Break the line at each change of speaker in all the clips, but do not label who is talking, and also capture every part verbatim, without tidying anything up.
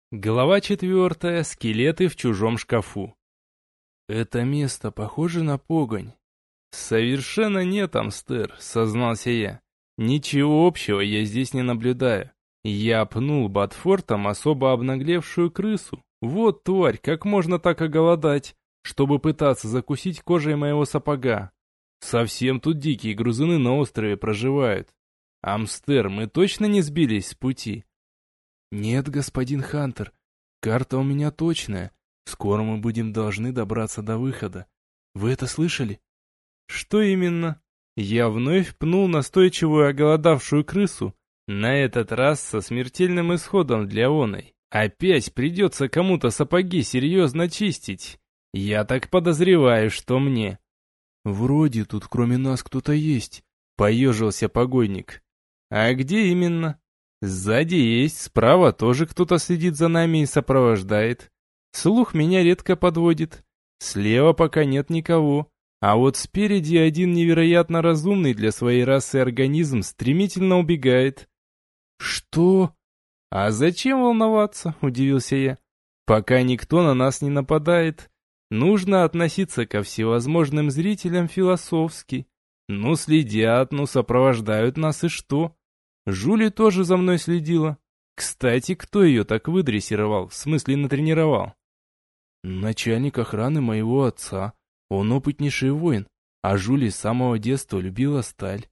Глава четвертая. Скелеты в чужом шкафу. Это место похоже на погонь. Совершенно нет, Амстер, сознался я. Ничего общего я здесь не наблюдаю. Я пнул ботфортом особо обнаглевшую крысу. Вот тварь, как можно так оголодать, чтобы пытаться закусить кожей моего сапога. Совсем тут дикие грузины на острове проживают. Амстер, мы точно не сбились с пути? «Нет, господин Хантер, карта у меня точная. Скоро мы будем должны добраться до выхода. Вы это слышали?» «Что именно?» Я вновь пнул настойчивую оголодавшую крысу, на этот раз со смертельным исходом для оной. Опять придется кому-то сапоги серьезно чистить. Я так подозреваю, что мне. «Вроде тут кроме нас кто-то есть», — поежился погонник. «А где именно?» Сзади есть, справа тоже кто-то следит за нами и сопровождает. Слух меня редко подводит. Слева пока нет никого. А вот спереди один невероятно разумный для своей расы организм стремительно убегает. Что? А зачем волноваться, удивился я. Пока никто на нас не нападает, нужно относиться ко всевозможным зрителям философски. Ну следят, ну сопровождают нас и что? Жули тоже за мной следила. Кстати, кто ее так выдрессировал, в смысле натренировал? Начальник охраны моего отца. Он опытнейший воин, а Жули с самого детства любила сталь.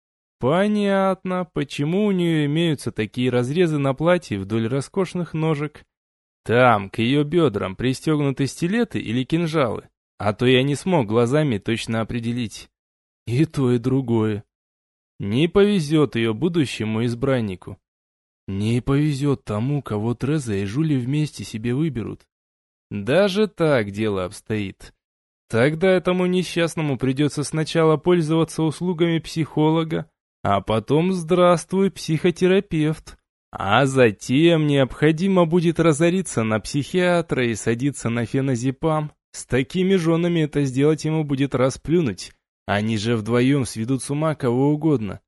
Понятно, почему у нее имеются такие разрезы на платье вдоль роскошных ножек. Там, к ее бедрам, пристегнуты стилеты или кинжалы, а то я не смог глазами точно определить. И то, и другое. Не повезет ее будущему избраннику. Не повезет тому, кого Треза и Жули вместе себе выберут. Даже так дело обстоит. Тогда этому несчастному придется сначала пользоваться услугами психолога, а потом здравствуй, психотерапевт. А затем необходимо будет разориться на психиатра и садиться на феназепам. С такими женами это сделать ему будет расплюнуть. Они же вдвоем сведут с ума кого угодно.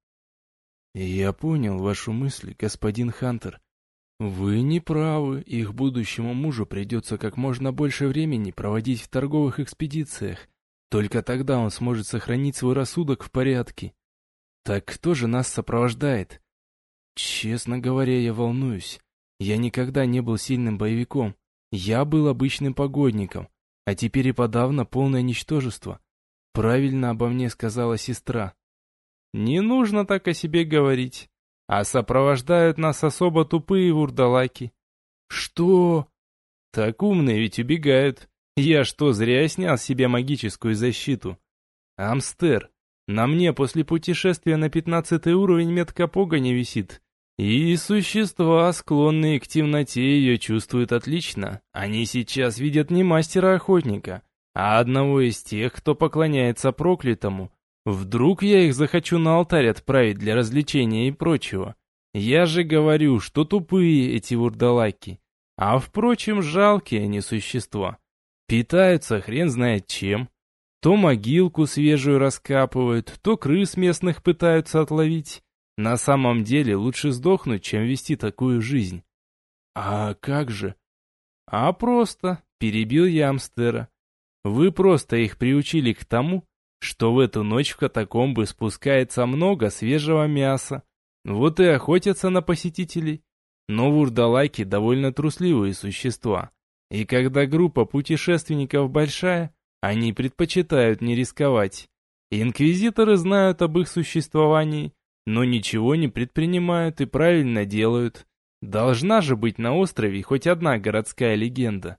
Я понял вашу мысль, господин Хантер. Вы не правы, их будущему мужу придется как можно больше времени проводить в торговых экспедициях. Только тогда он сможет сохранить свой рассудок в порядке. Так кто же нас сопровождает? Честно говоря, я волнуюсь. Я никогда не был сильным боевиком. Я был обычным погодником, а теперь и подавно полное ничтожество. Правильно обо мне сказала сестра. Не нужно так о себе говорить. А сопровождают нас особо тупые вурдалаки. Что? Так умные ведь убегают. Я что, зря снял себе магическую защиту? Амстер, на мне после путешествия на пятнадцатый уровень метка погони висит. И существа, склонные к темноте, ее чувствуют отлично. Они сейчас видят не мастера-охотника, а одного из тех, кто поклоняется проклятому. Вдруг я их захочу на алтарь отправить для развлечения и прочего. Я же говорю, что тупые эти вурдалаки. А впрочем, жалкие они существа. Питаются хрен знает чем. То могилку свежую раскапывают, то крыс местных пытаются отловить. На самом деле лучше сдохнуть, чем вести такую жизнь. А как же? А просто, перебил я Амстера. Вы просто их приучили к тому, что в эту ночь в катакомбы спускается много свежего мяса. Вот и охотятся на посетителей. Но вурдалаки довольно трусливые существа. И когда группа путешественников большая, они предпочитают не рисковать. Инквизиторы знают об их существовании, но ничего не предпринимают и правильно делают. Должна же быть на острове хоть одна городская легенда.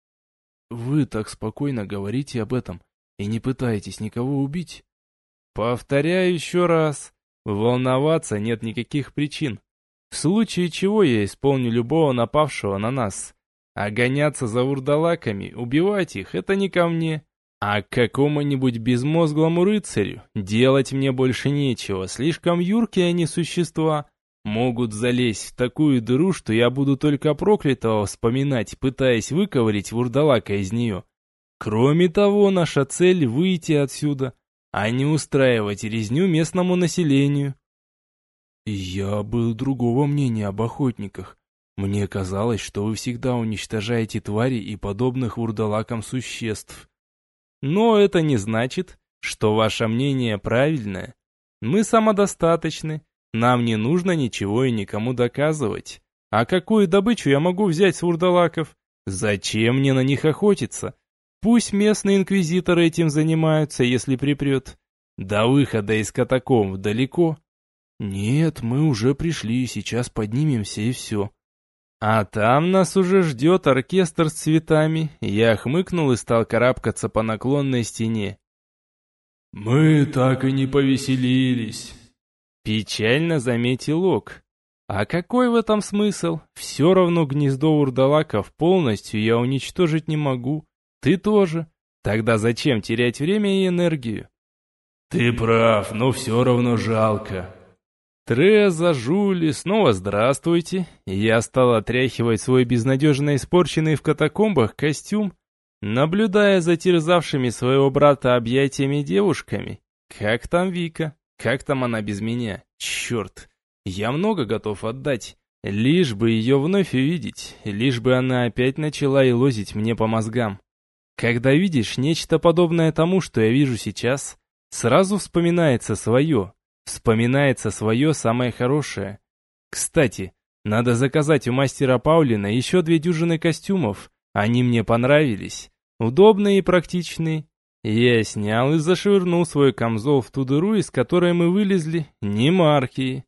Вы так спокойно говорите об этом и не пытаетесь никого убить? Повторяю еще раз, волноваться нет никаких причин. В случае чего я исполню любого напавшего на нас. А гоняться за вурдалаками, убивать их, это не ко мне. А к какому-нибудь безмозглому рыцарю делать мне больше нечего, слишком юркие они существа. Могут залезть в такую дыру, что я буду только проклятого вспоминать, пытаясь выковырять вурдалака из нее. Кроме того, наша цель — выйти отсюда, а не устраивать резню местному населению. Я был другого мнения об охотниках. Мне казалось, что вы всегда уничтожаете твари и подобных вурдалакам существ. Но это не значит, что ваше мнение правильное. Мы самодостаточны, нам не нужно ничего и никому доказывать. А какую добычу я могу взять с вурдалаков? Зачем мне на них охотиться? Пусть местные инквизиторы этим занимаются, если припрет. До выхода из катакомб далеко. Нет, мы уже пришли, сейчас поднимемся и все. А там нас уже ждет оркестр с цветами. Я хмыкнул и стал карабкаться по наклонной стене. «Мы так и не повеселились», — печально заметил Ок. «А какой в этом смысл? Все равно гнездо вурдалаков полностью я уничтожить не могу. Ты тоже. Тогда зачем терять время и энергию?» «Ты прав, но все равно жалко». Треза, Жули, снова здравствуйте. Я стал отряхивать свой безнадежно испорченный в катакомбах костюм, наблюдая за терзавшими своего брата объятиями девушками. Как там Вика? Как там она без меня? Черт, я много готов отдать, лишь бы ее вновь увидеть, лишь бы она опять начала елозить мне по мозгам. Когда видишь нечто подобное тому, что я вижу сейчас, сразу вспоминается свое. Вспоминается свое самое хорошее. Кстати, надо заказать у мастера Паулина еще две дюжины костюмов. Они мне понравились. Удобные и практичные. Я снял и зашвырнул свой камзол в ту дыру, из которой мы вылезли, не марки.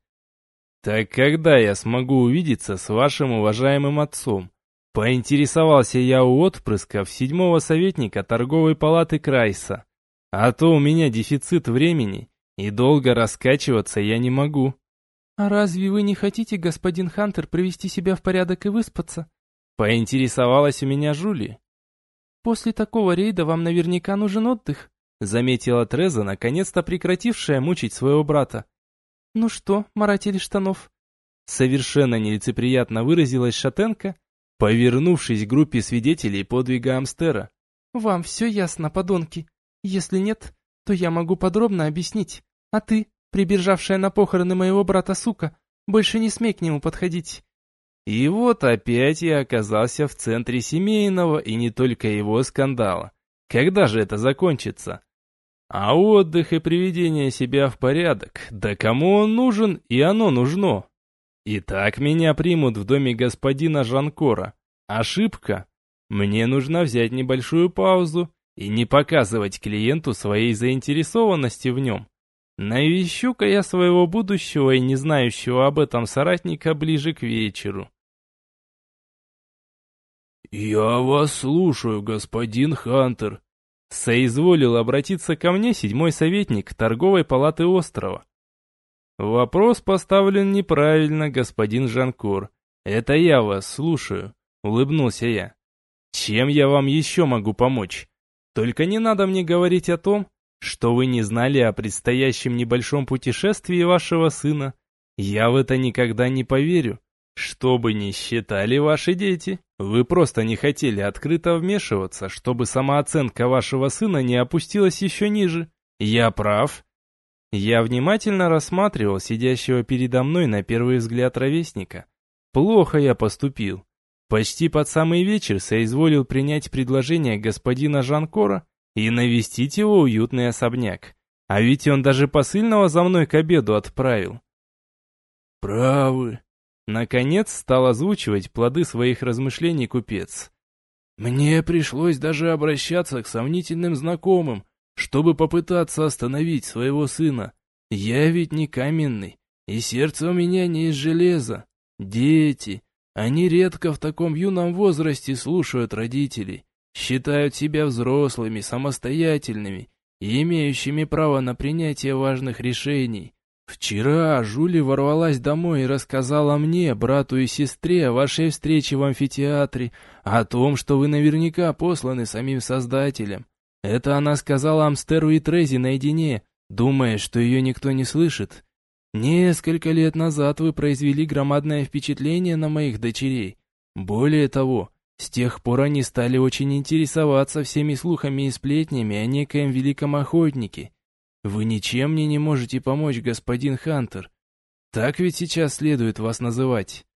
Так когда я смогу увидеться с вашим уважаемым отцом? Поинтересовался я у отпрысков седьмого советника торговой палаты Крайса. А то у меня дефицит времени. И долго раскачиваться я не могу.
«А разве вы не хотите, господин Хантер, привести себя в порядок и выспаться?»
Поинтересовалась у меня Жули.
«После такого рейда вам наверняка нужен отдых», заметила Треза, наконец-то прекратившая мучить своего брата. «Ну что, маратель штанов?»
Совершенно нелицеприятно выразилась шатенка, повернувшись к группе свидетелей подвига Амстера.
«Вам все ясно, подонки? Если нет, то я могу подробно объяснить. А ты, прибежавшая на похороны моего брата сука, больше не смей к нему подходить».
И вот опять я оказался в центре семейного и не только его скандала. Когда же это закончится? А отдых и приведение себя в порядок, да кому он нужен и оно нужно? Итак, меня примут в доме господина Жанкора. Ошибка? Мне нужно взять небольшую паузу и не показывать клиенту своей заинтересованности в нем. Навещу-ка я своего будущего и не знающего об этом соратника ближе к вечеру. «Я вас слушаю, господин Хантер», — соизволил обратиться ко мне седьмой советник торговой палаты острова. «Вопрос поставлен неправильно, господин Жанкор. Это я вас слушаю», — улыбнулся я. «Чем я вам еще могу помочь? Только не надо мне говорить о том, что вы не знали о предстоящем небольшом путешествии вашего сына. Я в это никогда не поверю. Что бы ни считали ваши дети, вы просто не хотели открыто вмешиваться, чтобы самооценка вашего сына не опустилась еще ниже. Я прав?» Я внимательно рассматривал сидящего передо мной на первый взгляд ровесника. Плохо я поступил. Почти под самый вечер соизволил принять предложение господина Жанкора и навестить его уютный особняк. А ведь он даже посыльного за мной к обеду отправил. «Правы», — наконец стал озвучивать плоды своих размышлений купец. «Мне пришлось даже обращаться к сомнительным знакомым, чтобы попытаться остановить своего сына. Я ведь не каменный, и сердце у меня не из железа. Дети, они редко в таком юном возрасте слушают родителей, считают себя взрослыми, самостоятельными и имеющими право на принятие важных решений. Вчера Жули ворвалась домой и рассказала мне, брату и сестре, о вашей встрече в амфитеатре, о том, что вы наверняка посланы самим Создателем. Это она сказала Амстеру и Трезе наедине, думая, что ее никто не слышит. Несколько лет назад вы произвели громадное впечатление на моих дочерей. Более того, с тех пор они стали очень интересоваться всеми слухами и сплетнями о некоем великом охотнике. Вы ничем мне не можете помочь, господин Хантер. Так ведь сейчас следует вас называть.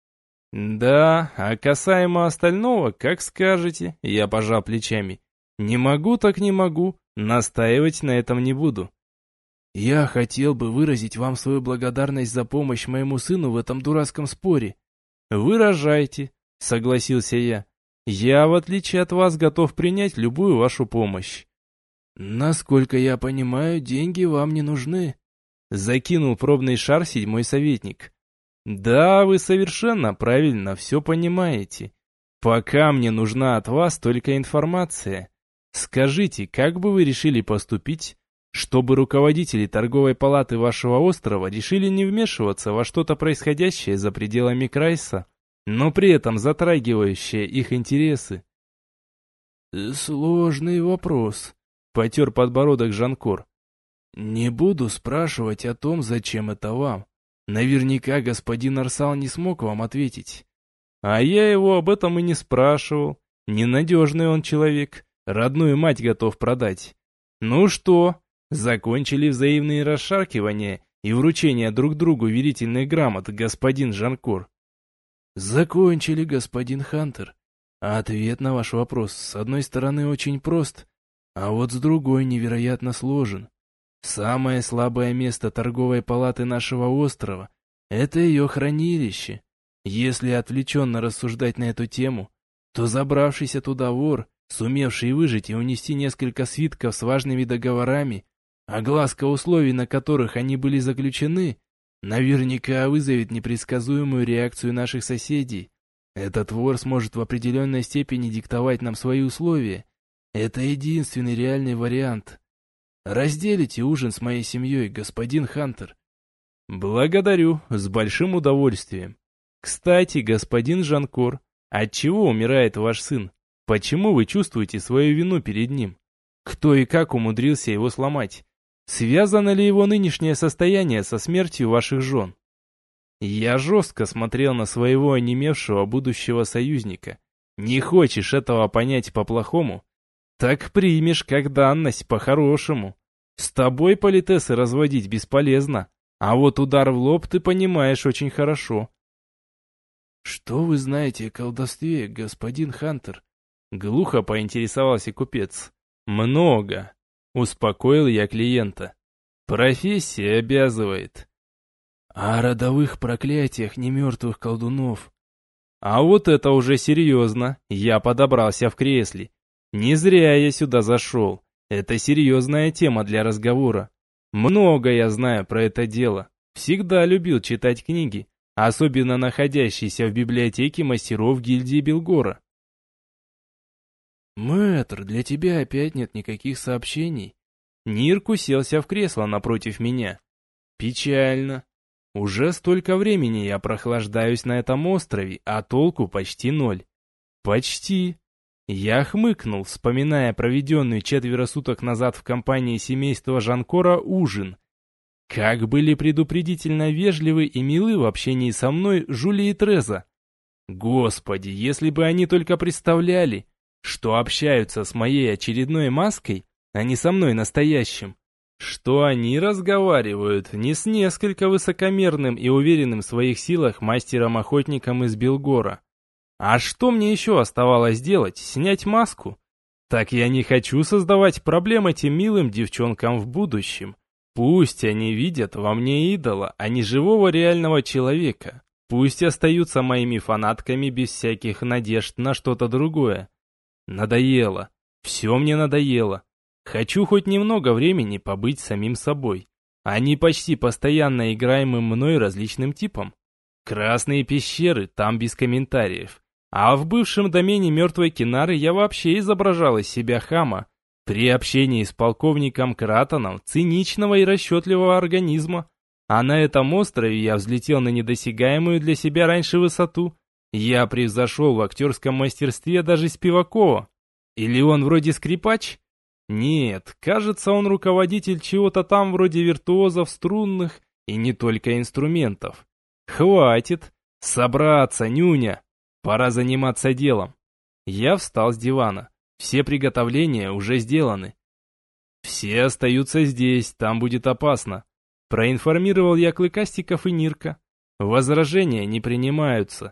Да, а касаемо остального, как скажете, я пожал плечами. Не могу, так не могу, настаивать на этом не буду. Я хотел бы выразить вам свою благодарность за помощь моему сыну в этом дурацком споре. Выражайте, согласился я. Я, в отличие от вас, готов принять любую вашу помощь. Насколько я понимаю, деньги вам не нужны. Закинул пробный шар седьмой советник. Да, вы совершенно правильно все понимаете. Пока мне нужна от вас только информация. Скажите, как бы вы решили поступить, чтобы руководители торговой палаты вашего острова решили не вмешиваться во что-то происходящее за пределами Крайса, но при этом затрагивающее их интересы? Сложный вопрос, потер подбородок Жанкор. Не буду спрашивать о том, зачем это вам. Наверняка господин Арсал не смог вам ответить. А я его об этом и не спрашивал. Ненадежный он человек, родную мать готов продать. Ну что, закончили взаимные расшаркивания и вручение друг другу верительных грамот, господин Жанкор? Закончили, господин Хантер. А ответ на ваш вопрос с одной стороны очень прост, а вот с другой невероятно сложен. Самое слабое место торговой палаты нашего острова – это ее хранилище. Если отвлеченно рассуждать на эту тему, то забравшийся туда вор, сумевший выжить и унести несколько свитков с важными договорами, огласка условий, на которых они были заключены, наверняка вызовет непредсказуемую реакцию наших соседей. Этот вор сможет в определенной степени диктовать нам свои условия. Это единственный реальный вариант. Разделите ужин с моей семьей, господин Хантер. Благодарю, с большим удовольствием. Кстати, господин Жанкор, от чего умирает ваш сын? Почему вы чувствуете свою вину перед ним? Кто и как умудрился его сломать? Связано ли его нынешнее состояние со смертью ваших жен? Я жестко смотрел на своего онемевшего будущего союзника. Не хочешь этого понять по-плохому? Так примешь как данность по-хорошему. С тобой политесы разводить бесполезно, а вот удар в лоб ты понимаешь очень хорошо. Что вы знаете о колдовстве, господин Хантер? Глухо поинтересовался купец. Много. Успокоил я клиента. Профессия обязывает. О родовых проклятиях немертвых колдунов. А вот это уже серьезно. Я подобрался в кресле. Не зря я сюда зашел. Это серьезная тема для разговора. Много я знаю про это дело. Всегда любил читать книги, особенно находящиеся в библиотеке мастеров гильдии Белгора. «Мэтр, для тебя опять нет никаких сообщений?» Нирк уселся в кресло напротив меня. «Печально. Уже столько времени я прохлаждаюсь на этом острове, а толку почти ноль. Почти». Я хмыкнул, вспоминая проведенный четверо суток назад в компании семейства Жанкора ужин. Как были предупредительно вежливы и милы в общении со мной Жули и Треза. Господи, если бы они только представляли, что общаются с моей очередной маской, а не со мной настоящим. Что они разговаривают не с несколько высокомерным и уверенным в своих силах мастером-охотником из Белгора. А что мне еще оставалось делать? Снять маску? Так я не хочу создавать проблем этим милым девчонкам в будущем. Пусть они видят во мне идола, а не живого реального человека. Пусть остаются моими фанатками без всяких надежд на что-то другое. Надоело. Все мне надоело. Хочу хоть немного времени побыть самим собой, а не почти постоянно играемым мной различным типом. Красные пещеры, там без комментариев. А в бывшем домене мертвой Кинары я вообще изображал из себя хама, при общении с полковником Кратоном, циничного и расчетливого организма. А на этом острове я взлетел на недосягаемую для себя раньше высоту. Я превзошел в актерском мастерстве даже Спивакова. Или он вроде скрипач? Нет, кажется, он руководитель чего-то там вроде виртуозов струнных и не только инструментов. Хватит. Собраться, нюня. Пора заниматься делом. Я встал с дивана. Все приготовления уже сделаны. Все остаются здесь, там будет опасно. Проинформировал я Клыкастиков и Нирка. Возражения не принимаются.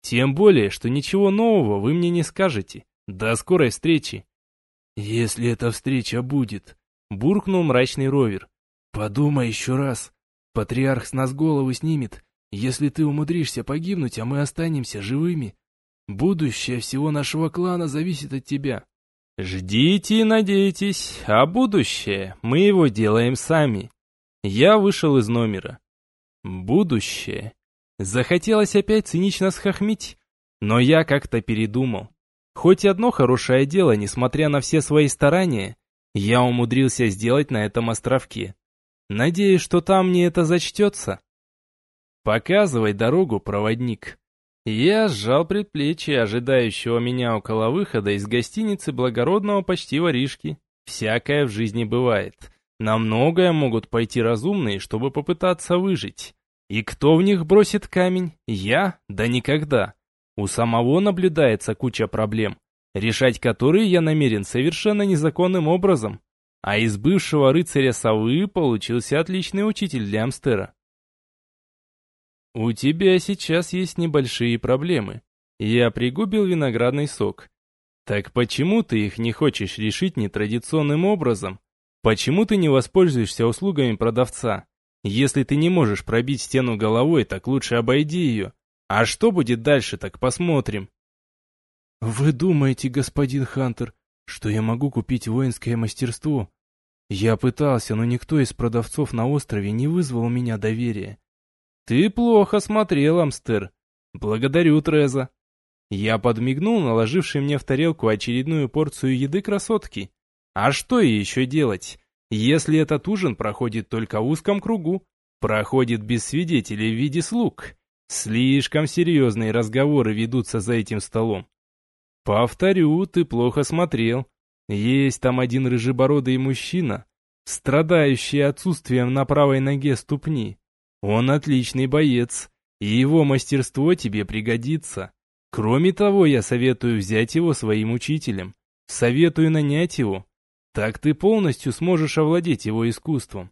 Тем более, что ничего нового вы мне не скажете. До скорой встречи.
Если эта встреча будет,
буркнул мрачный Ровер.
Подумай еще раз. Патриарх с нас головы снимет, если ты умудришься погибнуть, а мы останемся живыми. Будущее всего нашего клана зависит от тебя.
Ждите и надейтесь, а будущее мы его делаем сами. Я вышел из номера. Будущее. Захотелось опять цинично схохмить, но я как-то передумал. Хоть одно хорошее дело, несмотря на все свои старания, я умудрился сделать на этом островке. Надеюсь, что там мне это зачтется. Показывай дорогу, проводник. Я сжал предплечье ожидающего меня около выхода из гостиницы благородного почти воришки. Всякое в жизни бывает. На многое могут пойти разумные, чтобы попытаться выжить. И кто в них бросит камень? Я? Да никогда. У самого наблюдается куча проблем, решать которые я намерен совершенно незаконным образом. А из бывшего рыцаря совы получился отличный учитель для Амстера. У тебя сейчас есть небольшие проблемы. Я пригубил виноградный сок. Так почему ты их не хочешь решить нетрадиционным образом? Почему ты не воспользуешься услугами продавца? Если ты не можешь пробить стену головой, так лучше обойди ее. А что будет дальше, так посмотрим.
Вы думаете, господин Хантер, что я могу купить воинское мастерство? Я пытался, но никто из продавцов на острове не вызвал у меня доверия.
Ты плохо смотрел, Амстер. Благодарю, Треза. Я подмигнул наложившей мне в тарелку очередную порцию еды красотки. А что ей еще делать, если этот ужин проходит только в узком кругу, проходит без свидетелей в виде слуг? Слишком серьезные разговоры ведутся за этим столом. Повторю, ты плохо смотрел. Есть там один рыжебородый мужчина, страдающий отсутствием на правой ноге ступни. Он отличный боец, и его мастерство тебе пригодится. Кроме того, я советую взять его своим учителем. Советую нанять его. Так ты полностью сможешь овладеть его искусством.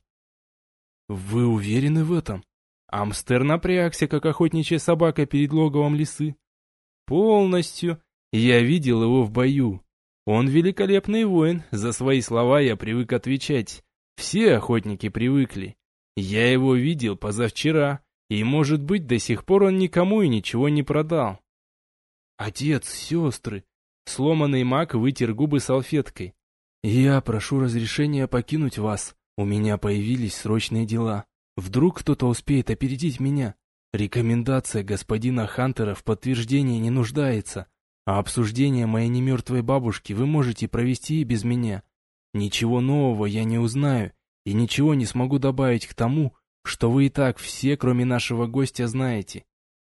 Вы уверены в этом?
Амстер напрягся, как охотничья собака перед логовом лисы. Полностью. Я видел его в бою. Он великолепный воин, за свои слова я привык отвечать. Все охотники привыкли. Я его видел позавчера, и, может быть, до сих пор он никому и ничего не продал.
Отец, сестры.
Сломанный маг вытер губы салфеткой.
Я прошу разрешения покинуть вас. У меня появились срочные дела. Вдруг кто-то успеет опередить меня. Рекомендация господина Хантера в подтверждении не нуждается, а обсуждение моей немертвой бабушки вы можете провести и без меня. Ничего нового я не узнаю и ничего не смогу добавить к тому, что вы и так все, кроме нашего гостя, знаете.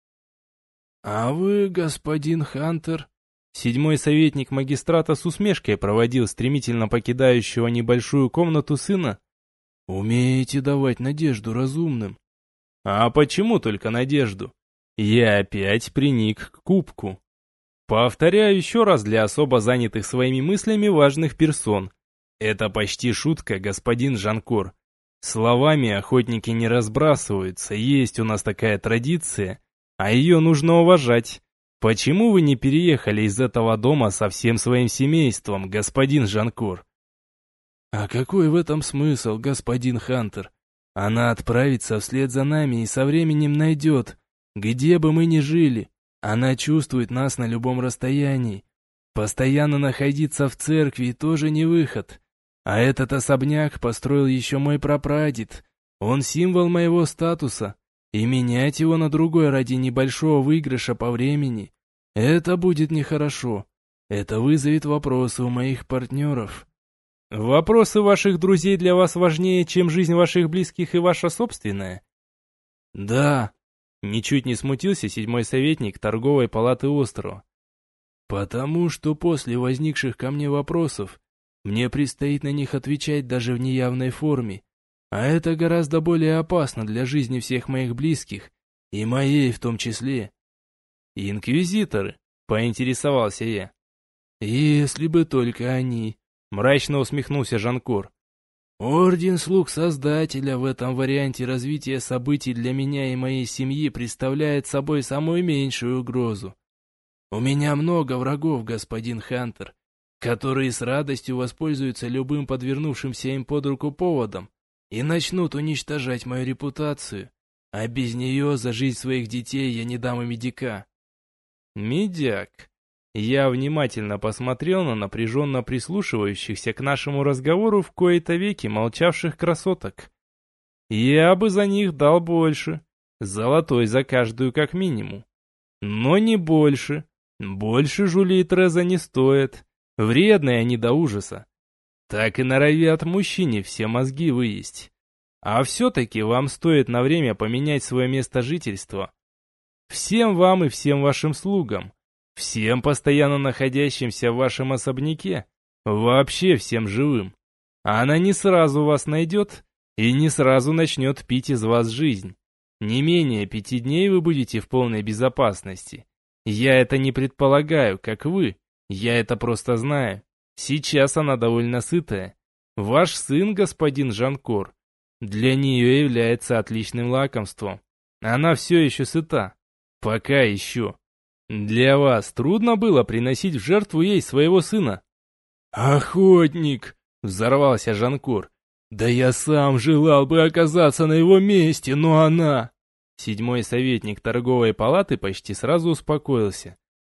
А вы, господин Хантер? Седьмой советник магистрата с усмешкой проводил стремительно покидающего небольшую комнату сына.
Умеете давать надежду разумным.
А почему только надежду? Я опять приник к кубку. Повторяю еще раз для особо занятых своими мыслями важных персон. Это почти шутка, господин Жанкор. Словами охотники не разбрасываются, есть у нас такая традиция, а ее нужно уважать. Почему вы не переехали из этого дома со всем своим семейством, господин Жанкор?
А какой в этом смысл, господин Хантер? Она отправится вслед за нами и со временем найдет, где бы мы ни жили. Она чувствует нас на любом расстоянии. Постоянно находиться в церкви тоже не выход. А этот особняк построил еще мой прапрадед. Он символ моего статуса. И менять его на другой ради небольшого выигрыша по времени — это будет нехорошо. Это вызовет вопросы у моих партнеров.
Вопросы ваших друзей для вас важнее, чем жизнь ваших близких и ваша собственная?
Да.
Ничуть не смутился седьмой советник торговой палаты острова.
Потому что после возникших ко мне вопросов мне предстоит на них отвечать даже в неявной форме. А это гораздо более опасно для жизни всех моих близких, и моей в том числе.
Инквизиторы, поинтересовался я.
Если бы только они,
мрачно усмехнулся Жанкор.
Орден слуг Создателя в этом варианте развития событий для меня и моей семьи представляет собой самую меньшую угрозу. У меня много врагов, господин Хантер, которые с радостью воспользуются любым подвернувшимся им под руку поводом и начнут уничтожать мою репутацию, а без нее за жизнь своих детей я не дам и медика.
Медяк. Я внимательно посмотрел на напряженно прислушивающихся к нашему разговору в кои-то веки молчавших красоток. Я бы за них дал больше. Золотой за каждую как минимум. Но не больше. Больше Жюли и Треза не стоит. Вредные они до ужаса. Так и норовят мужчине все мозги выесть. А все-таки вам стоит на время поменять свое место жительства. Всем вам и всем вашим слугам. Всем постоянно находящимся в вашем особняке, вообще всем живым. Она не сразу вас найдет и не сразу начнет пить из вас жизнь. Не менее пяти дней вы будете в полной безопасности. Я это не предполагаю, как вы, я это просто знаю. Сейчас она довольно сытая. Ваш сын, господин Жанкор, для нее является отличным лакомством. Она все еще сыта. Пока еще. Для вас трудно было приносить в жертву ей своего сына?
Охотник! Взорвался Жанкор. Да я сам желал бы оказаться на его месте, но она...
Седьмой советник торговой палаты почти сразу успокоился.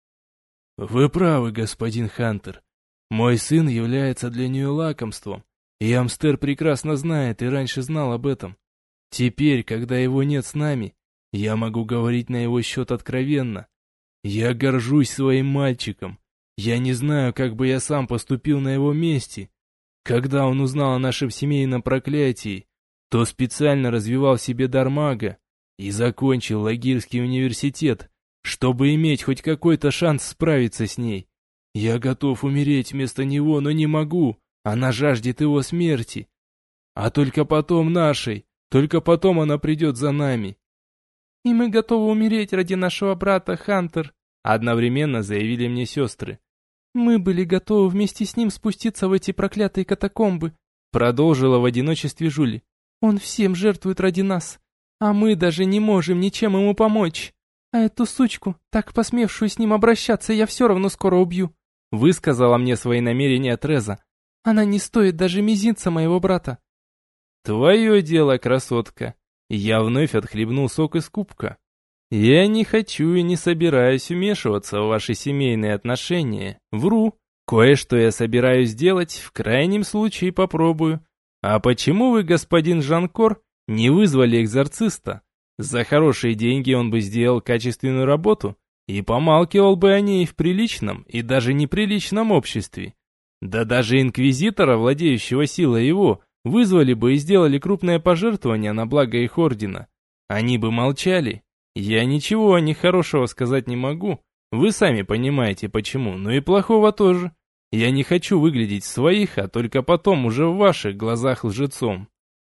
Вы правы, господин Хантер. Мой сын является для нее лакомством, и Амстер прекрасно знает и раньше знал об этом. Теперь, когда его нет с нами, я могу говорить на его счет откровенно. Я горжусь своим мальчиком. Я не знаю, как бы я сам поступил на его месте. Когда он узнал о нашем семейном проклятии, то специально развивал в себе дар мага и закончил Лагирский университет, чтобы иметь хоть какой-то шанс справиться с ней. Я готов умереть вместо него, но не могу. Она жаждет его смерти. А только потом нашей, только потом она придет за нами.
«И мы готовы умереть ради нашего брата, Хантер»,
одновременно заявили мне сестры.
«Мы были готовы вместе с ним спуститься в эти проклятые катакомбы»,
продолжила в одиночестве Жюли.
«Он всем жертвует ради нас, а мы даже не можем ничем ему помочь. А эту сучку, так посмевшую с ним обращаться, я все равно скоро убью»,
высказала мне свои намерения Треза.
«Она не стоит даже мизинца моего брата».
«Твое дело, красотка». Я вновь отхлебнул сок из кубка. Я не хочу и не собираюсь вмешиваться в ваши семейные отношения. Вру. Кое-что я собираюсь сделать, в крайнем случае попробую. А почему вы, господин Жанкор, не вызвали экзорциста? За хорошие деньги он бы сделал качественную работу и помалкивал бы о ней в приличном и даже неприличном обществе. Да даже инквизитора, владеющего силой его, вызвали бы и сделали крупное пожертвование на благо их ордена. Они бы молчали. Я ничего о них хорошего сказать не могу. Вы сами понимаете почему, но и плохого тоже. Я не хочу выглядеть в своих, а только потом уже в ваших глазах лжецом.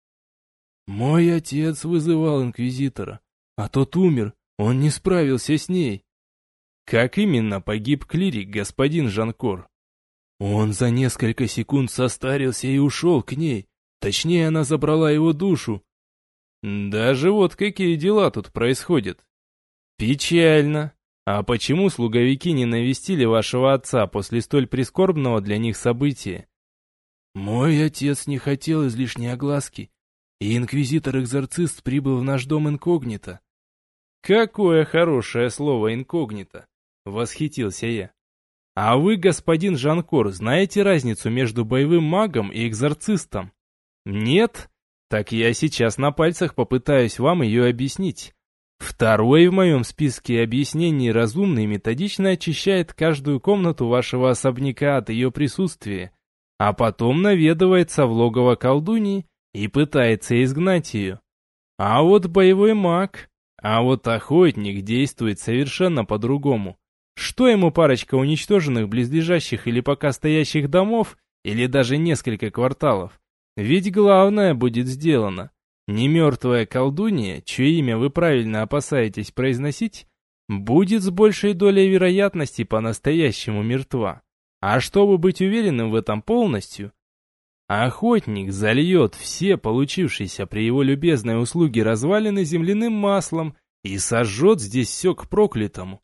Мой отец вызывал инквизитора, а тот умер, он не справился с ней.
Как именно погиб клирик, господин Жанкор?
Он за несколько секунд состарился и ушел к ней. Точнее, она забрала его душу.
Даже вот какие дела тут происходят. Печально. А почему слуговики не навестили вашего отца после столь прискорбного для них события?
Мой отец не хотел излишней огласки, и инквизитор-экзорцист прибыл в наш дом инкогнито.
Какое хорошее слово инкогнито, восхитился я. А вы, господин Жанкор, знаете разницу между боевым магом и экзорцистом? Нет? Так я сейчас на пальцах попытаюсь вам ее объяснить. Второй в моем списке объяснений разумный и методично очищает каждую комнату вашего особняка от ее присутствия, а потом наведывается в логово колдуньи и пытается изгнать ее. А вот боевой маг, а вот охотник действует совершенно по-другому. Что ему парочка уничтоженных близлежащих или пока стоящих домов, или даже несколько кварталов? Ведь главное будет сделано. Не мертвая колдунья, чье имя вы правильно опасаетесь произносить, будет с большей долей вероятности по-настоящему мертва. А чтобы быть уверенным в этом полностью, Охотник зальет все получившиеся при его любезной услуге развалины земляным маслом и сожжет здесь все к проклятому.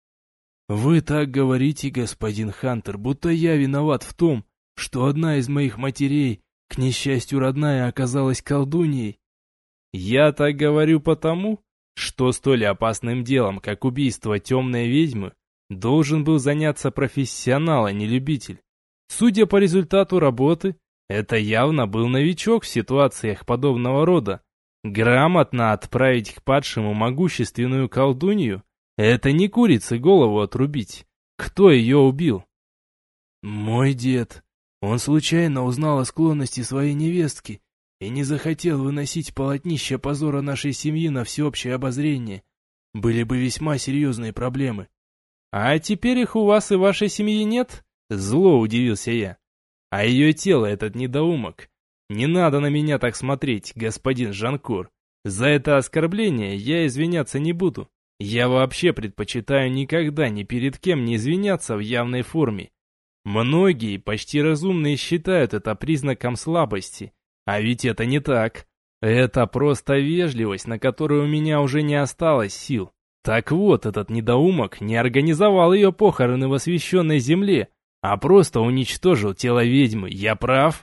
Вы так говорите, господин Хантер, будто я виноват в том, что одна из моих матерей, к несчастью родная, оказалась колдуньей.
Я так говорю потому, что столь опасным делом, как убийство темной ведьмы, должен был заняться профессионал, а не любитель. Судя по результату работы, это явно был новичок в ситуациях подобного рода. Грамотно отправить к падшему могущественную колдунью – это не курице голову отрубить. Кто ее убил?
Мой дед. Он случайно узнал о склонности своей невестки и не захотел выносить полотнище позора нашей семьи на всеобщее обозрение. Были бы весьма серьезные проблемы.
А теперь их у вас и вашей семьи нет? Зло удивился я. А ее тело этот недоумок. Не надо на меня так смотреть, господин Жанкор. За это оскорбление я извиняться не буду. Я вообще предпочитаю никогда ни перед кем не извиняться в явной форме. Многие, почти разумные, считают это признаком слабости. А ведь это не так. Это просто вежливость, на которую у меня уже не осталось сил. Так вот, этот недоумок не организовал ее похороны в освященной земле, а просто уничтожил тело ведьмы. Я прав?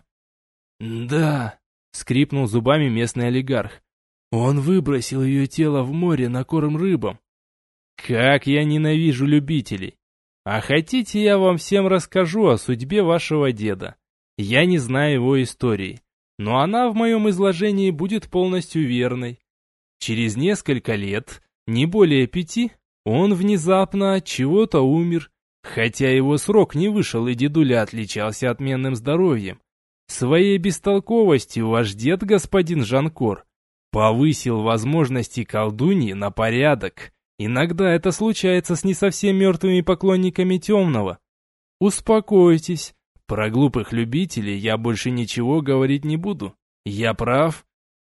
Да,
скрипнул зубами местный олигарх.
Он выбросил ее тело в море на корм рыбам.
Как я ненавижу любителей. А хотите, я вам всем расскажу о судьбе вашего деда. Я не знаю его истории, но она в моем изложении будет полностью верной. Через несколько лет, не более пяти, он внезапно от чего-то умер, хотя его срок не вышел и дедуля отличался отменным здоровьем. Своей бестолковостью ваш дед, господин Жанкор, повысил возможности колдуньи на порядок. Иногда это случается с не совсем мертвыми поклонниками темного. Успокойтесь, про глупых любителей я больше ничего говорить не буду. Я прав?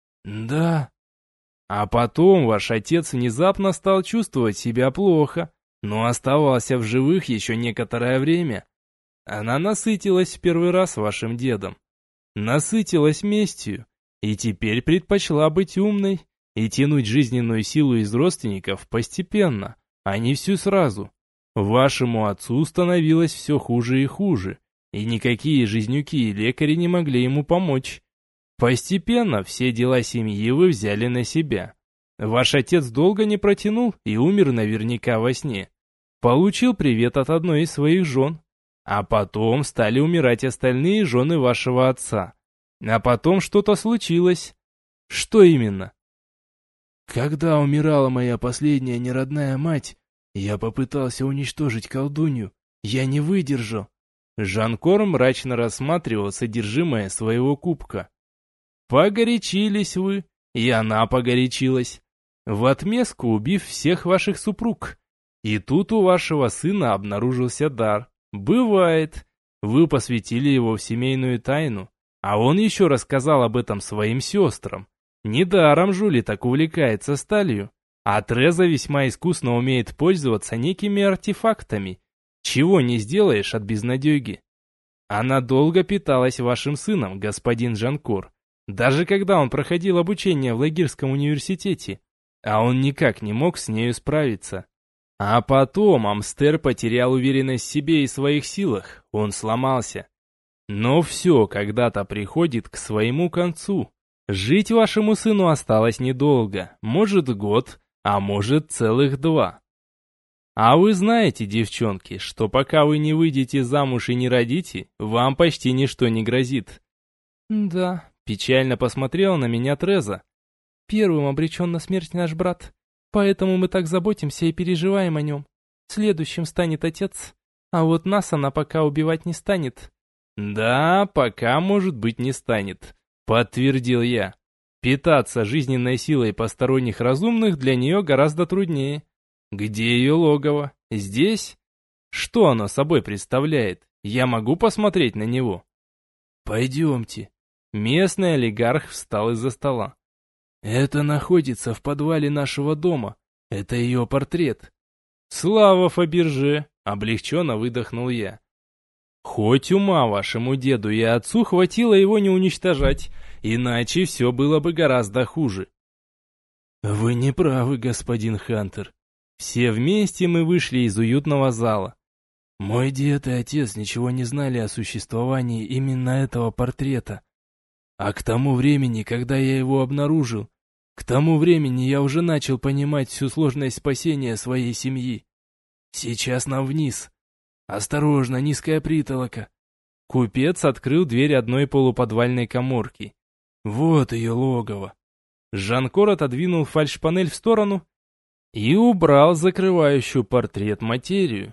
Да.
А потом ваш отец внезапно стал чувствовать себя плохо, но оставался в живых еще некоторое время. Она насытилась в первый раз вашим дедом. Насытилась местью, и теперь предпочла быть умной и тянуть жизненную силу из родственников постепенно, а не всю сразу. Вашему отцу становилось все хуже и хуже, и никакие жизнюки и лекари не могли ему помочь. Постепенно все дела семьи вы взяли на себя. Ваш отец долго не протянул и умер наверняка во сне. Получил привет от одной из своих жен. А потом стали умирать остальные жены вашего отца. А потом что-то случилось. Что именно?
Когда умирала моя последняя неродная мать, я попытался уничтожить колдунью. Я не выдержал.
Жанкор мрачно рассматривал содержимое своего кубка. Погорячились вы, и она погорячилась. В отместку убив всех ваших супруг. И тут у вашего сына обнаружился дар. Бывает. Вы посвятили его в семейную тайну, а он еще рассказал об этом своим сестрам. Недаром Жули так увлекается сталью, а Треза весьма искусно умеет пользоваться некими артефактами. Чего не сделаешь от безнадеги. Она долго питалась вашим сыном, господин Жанкор, даже когда он проходил обучение в Лагирском университете, а он никак не мог с нею справиться. А потом Амстер потерял уверенность в себе и своих силах, он сломался. Но все когда-то приходит к своему концу. Жить вашему сыну осталось недолго, может год, а может целых два. А вы знаете, девчонки, что пока вы не выйдете замуж и не родите, вам почти ничто не грозит.
Да,
печально посмотрела на меня Треза.
Первым обречен на смерть наш брат, поэтому мы так заботимся и переживаем о нем. Следующим станет отец, а вот нас она пока убивать не станет.
Да, пока, может быть, не станет, подтвердил я. Питаться жизненной силой посторонних разумных для нее гораздо труднее. Где ее логово? Здесь? Что оно собой представляет? Я могу посмотреть на него?
Пойдемте.
Местный олигарх встал из-за стола.
Это находится в подвале нашего дома. Это ее портрет.
Слава Фаберже! Облегченно выдохнул я. Хоть ума вашему деду и отцу хватило его не уничтожать, иначе все было бы гораздо хуже.
Вы не правы, господин Хантер.
Все вместе мы вышли из уютного зала.
Мой дед и отец ничего не знали о существовании именно этого портрета. А к тому времени, когда я его обнаружил, к тому времени я уже начал понимать всю сложность спасения своей семьи. Сейчас нам вниз. Осторожно, низкая притолока.
Купец открыл дверь одной полуподвальной каморки.
Вот ее логово.
Жанкор отодвинул фальшпанель в сторону и убрал закрывающую портрет материю.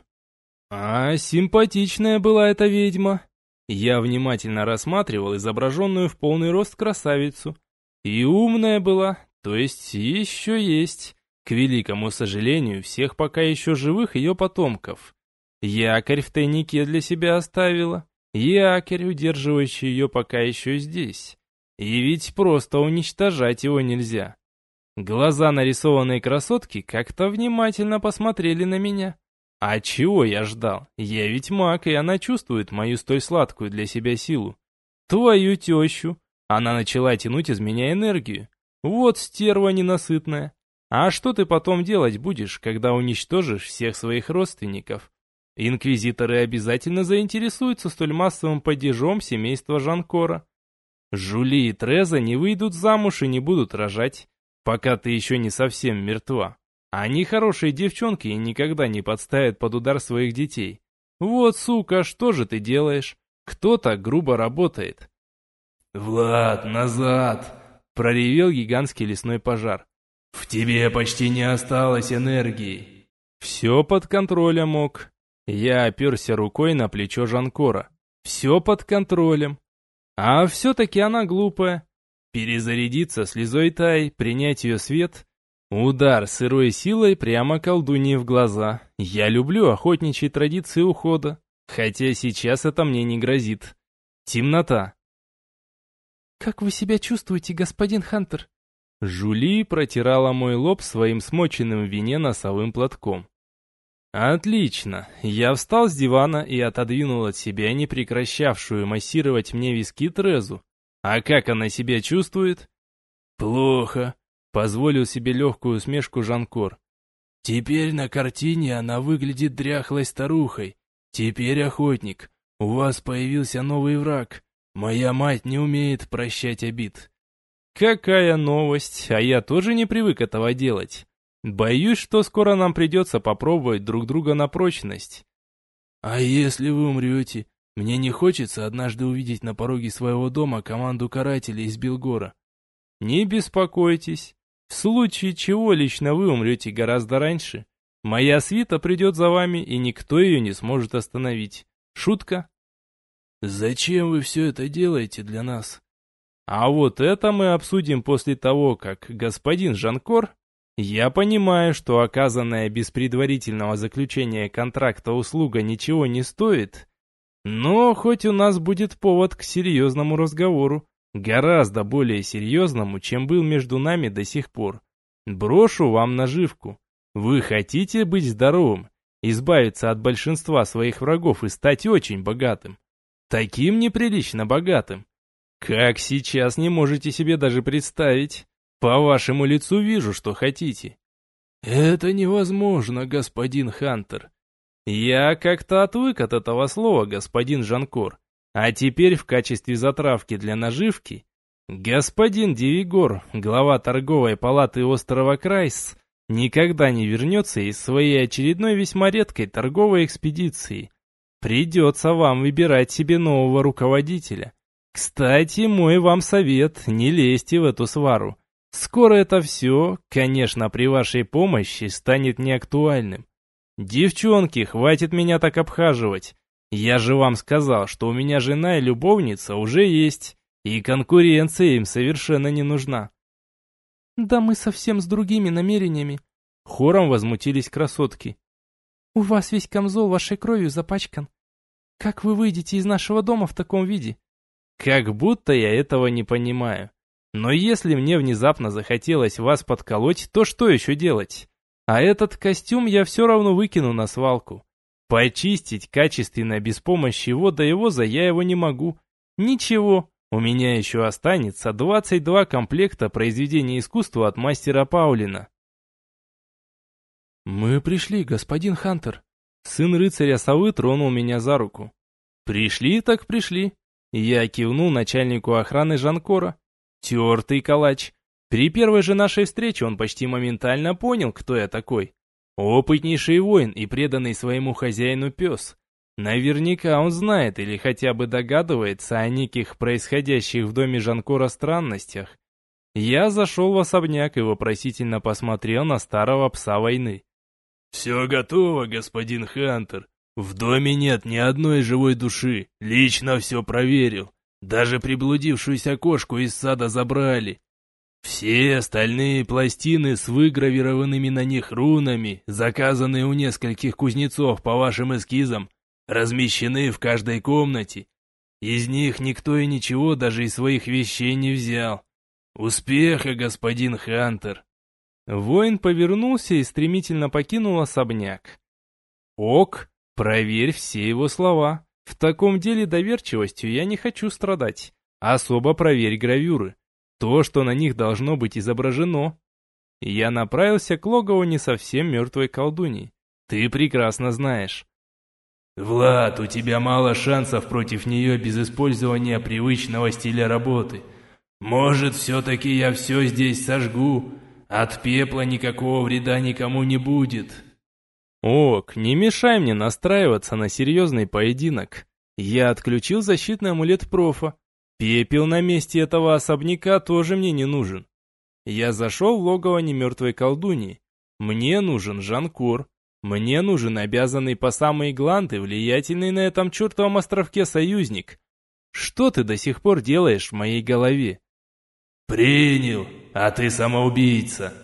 А симпатичная была эта ведьма. Я внимательно рассматривал изображенную в полный рост красавицу. И умная была, то есть еще есть, к великому сожалению, всех пока еще живых ее потомков. Якорь в тайнике для себя оставила, якорь, удерживающий ее пока еще здесь. И ведь просто уничтожать его нельзя. Глаза нарисованной красотки как-то внимательно посмотрели на меня. А чего я ждал? Я ведь маг, и она чувствует мою столь сладкую для себя силу. Твою тещу. Она начала тянуть из меня энергию. Вот стерва ненасытная. А что ты потом делать будешь, когда уничтожишь всех своих родственников? Инквизиторы обязательно заинтересуются столь массовым падежом семейства Жанкора. Жули и Треза не выйдут замуж и не будут рожать, пока ты еще не совсем мертва. Они хорошие девчонки и никогда не подставят под удар своих детей. Вот, сука, что же ты делаешь? Кто так грубо работает?
«Влад, назад!»
— проревел гигантский лесной пожар.
«В тебе почти не осталось энергии».
Все под контролем, мог. Я оперся рукой на плечо Жанкора. Все под контролем. А все-таки она глупая. Перезарядиться слезой Тай, принять ее свет. Удар сырой силой прямо колдуньи в глаза. Я люблю охотничьи традиции ухода. Хотя сейчас это мне не грозит. Темнота.
«Как вы себя чувствуете, господин Хантер?»
Жули протирала мой лоб своим смоченным в вине носовым платком. «Отлично!» Я встал с дивана и отодвинул от себя не прекращавшую массировать мне виски Трезу. «А как она себя чувствует?»
«Плохо»,
— позволил себе легкую усмешку Жанкор.
«Теперь на картине она выглядит дряхлой старухой. Теперь охотник. У вас появился новый враг. Моя мать не умеет прощать обид».
«Какая новость! А я тоже не привык этого делать. Боюсь, что скоро нам придется попробовать друг друга на прочность».
«А если вы умрете? Мне не хочется однажды увидеть на пороге своего дома команду карателей из Белгора».
«Не беспокойтесь. В случае чего лично вы умрете гораздо раньше. Моя свита придет за вами, и никто ее не сможет остановить. Шутка?»
«Зачем вы все это делаете для нас?»
«А вот это мы обсудим после того, как господин Жанкор...» «Я понимаю, что оказанная без предварительного заключения контракта услуга ничего не стоит, но хоть у нас будет повод к серьезному разговору, гораздо более серьезному, чем был между нами до сих пор. Брошу вам наживку. Вы хотите быть здоровым, избавиться от большинства своих врагов и стать очень богатым. Таким неприлично богатым. Как сейчас не можете себе даже представить. По вашему лицу вижу, что хотите».
«Это невозможно, господин Хантер».
«Я как-то отвык от этого слова, господин Жанкор. А теперь в качестве затравки для наживки господин Девигор, глава торговой палаты острова Крайс, никогда не вернется из своей очередной весьма редкой торговой экспедиции. Придется вам выбирать себе нового руководителя. Кстати, мой вам совет, не лезьте в эту свару. Скоро это все, конечно, при вашей помощи, станет неактуальным. Девчонки, хватит меня так обхаживать. Я же вам сказал, что у меня жена и любовница уже есть, и конкуренция им совершенно не нужна».
«Да мы совсем с другими намерениями»,
— хором возмутились красотки.
«У вас весь камзол вашей кровью запачкан. Как вы выйдете из нашего дома в таком виде?»
«Как будто я этого не понимаю. Но если мне внезапно захотелось вас подколоть, то что еще делать? А этот костюм я все равно выкину на свалку. Почистить качественно без помощи вода и воза я его не могу. Ничего, у меня еще останется двадцать два комплекта произведений искусства от мастера Паулина.
«Мы пришли, господин Хантер».
Сын рыцаря совы тронул меня за руку. «Пришли, так пришли». Я кивнул начальнику охраны Жанкора. Тертый калач. При первой же нашей встрече он почти моментально понял, кто я такой. Опытнейший воин и преданный своему хозяину пес. Наверняка он знает или хотя бы догадывается о неких происходящих в доме Жанкора странностях. Я зашел в особняк и вопросительно посмотрел на старого пса войны.
«Все готово, господин Хантер. В доме нет ни одной живой души. Лично все проверил. Даже приблудившуюся кошку из сада забрали. Все остальные пластины с выгравированными на них рунами, заказанные у нескольких кузнецов по вашим эскизам, размещены в каждой комнате. Из них никто и ничего даже из своих вещей не взял. Успеха, господин Хантер!»
Воин повернулся и стремительно покинул особняк. «Ок, проверь все его слова. В таком деле доверчивостью я не хочу страдать. Особо проверь гравюры. То, что на них должно быть изображено». Я направился к логову не совсем мертвой колдуньи. Ты прекрасно знаешь.
«Влад, у тебя мало шансов против нее без использования привычного стиля работы. Может, все-таки я все здесь сожгу? От пепла никакого вреда никому не будет».
Ок, не мешай мне настраиваться на серьезный поединок. Я отключил защитный амулет профа. Пепел на месте этого особняка тоже мне не нужен. Я зашел в логово немертвой колдуньи. Мне нужен Жанкор. Мне нужен обязанный по самые гланды влиятельный на этом чертовом островке союзник. Что ты до сих пор делаешь в моей голове?
«Принял, а ты самоубийца».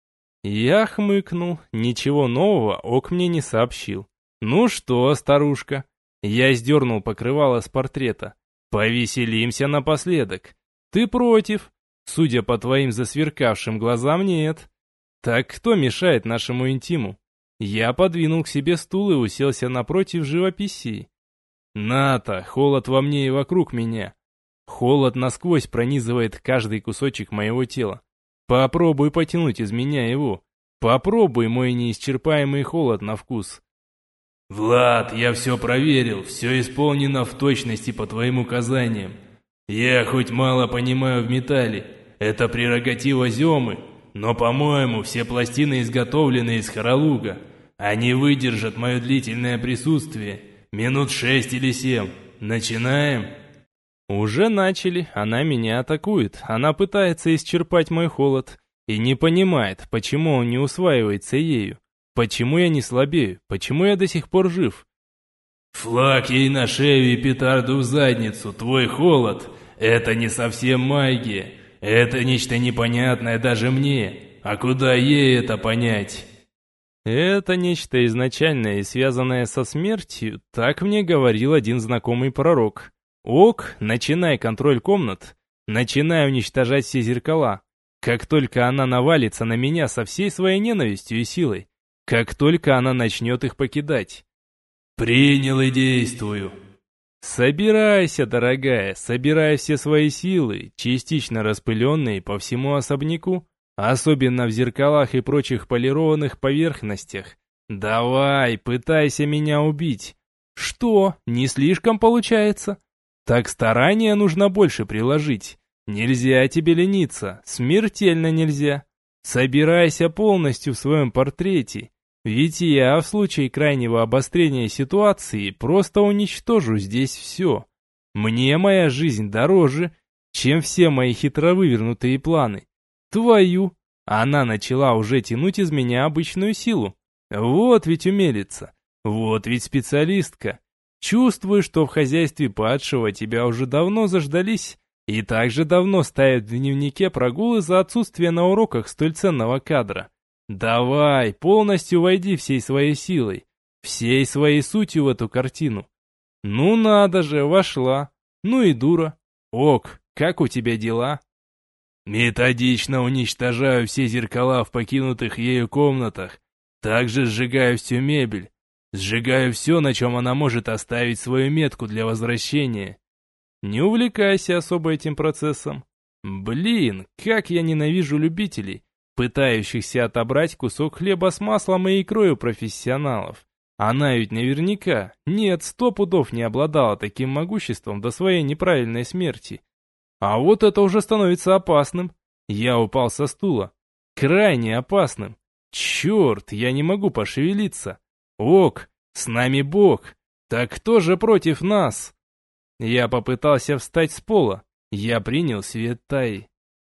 Я хмыкнул, ничего нового Ок мне не сообщил. «Ну что, старушка?» Я сдернул покрывало с портрета. «Повеселимся напоследок. Ты против? Судя по твоим засверкавшим глазам, нет. Так кто мешает нашему интиму?» Я подвинул к себе стул и уселся напротив живописи. «На-то, холод во мне и вокруг меня. Холод насквозь пронизывает каждый кусочек моего тела. Попробуй потянуть из меня его. Попробуй мой неисчерпаемый холод на вкус».
«Влад, я все проверил, все исполнено в точности по твоим указаниям. Я хоть мало понимаю в металле, это прерогатива Зёмы, но, по-моему, все пластины изготовлены из хоролуга. Они выдержат мое длительное присутствие, минут шесть или семь. Начинаем?»
Уже начали, она меня атакует, она пытается исчерпать мой холод и не понимает, почему он не усваивается ею. Почему я не слабею? Почему я до сих пор жив?
«Флаг ей на шею и петарду в задницу, твой холод — это не совсем магия, это нечто непонятное даже мне, а куда ей это понять?»
Это нечто изначальное и связанное со смертью, так мне говорил один знакомый пророк. Ок, начинай контроль комнат, начинай уничтожать все зеркала. Как только она навалится на меня со всей своей ненавистью и силой, как только она начнет их покидать.
«Принял и действую».
Собирайся, дорогая, собирай все свои силы, частично распыленные по всему особняку, особенно в зеркалах и прочих полированных поверхностях. Давай, пытайся меня убить. Что, не слишком получается? Так старания нужно больше приложить. Нельзя тебе лениться, смертельно нельзя. Собирайся полностью в своем портрете, ведь я в случае крайнего обострения ситуации просто уничтожу здесь все. Мне моя жизнь дороже, чем все мои хитро вывернутые планы. Твою. Она начала уже тянуть из меня обычную силу. Вот ведь умелица, вот ведь специалистка. Чувствую, что в хозяйстве падшего тебя уже давно заждались и также давно ставят в дневнике прогулы за отсутствие на уроках столь ценного кадра. Давай, полностью войди всей своей силой, всей своей сутью в эту картину. Ну надо же, вошла. Ну и дура. Ок, как у тебя дела?
«Методично уничтожаю все зеркала в покинутых ею комнатах, также сжигаю всю мебель. Сжигаю все, на чем она может оставить свою метку для возвращения.
Не увлекайся особо этим процессом. Блин, как я ненавижу любителей, пытающихся отобрать кусок хлеба с маслом и икрой у профессионалов. Она ведь наверняка, нет, сто пудов не обладала таким могуществом до своей неправильной смерти. А вот это уже становится опасным. Я упал со стула. Крайне опасным. Черт, я не могу пошевелиться. Ок, с нами Бог. Так кто же против нас? Я попытался встать с пола. Я принял свет Таи.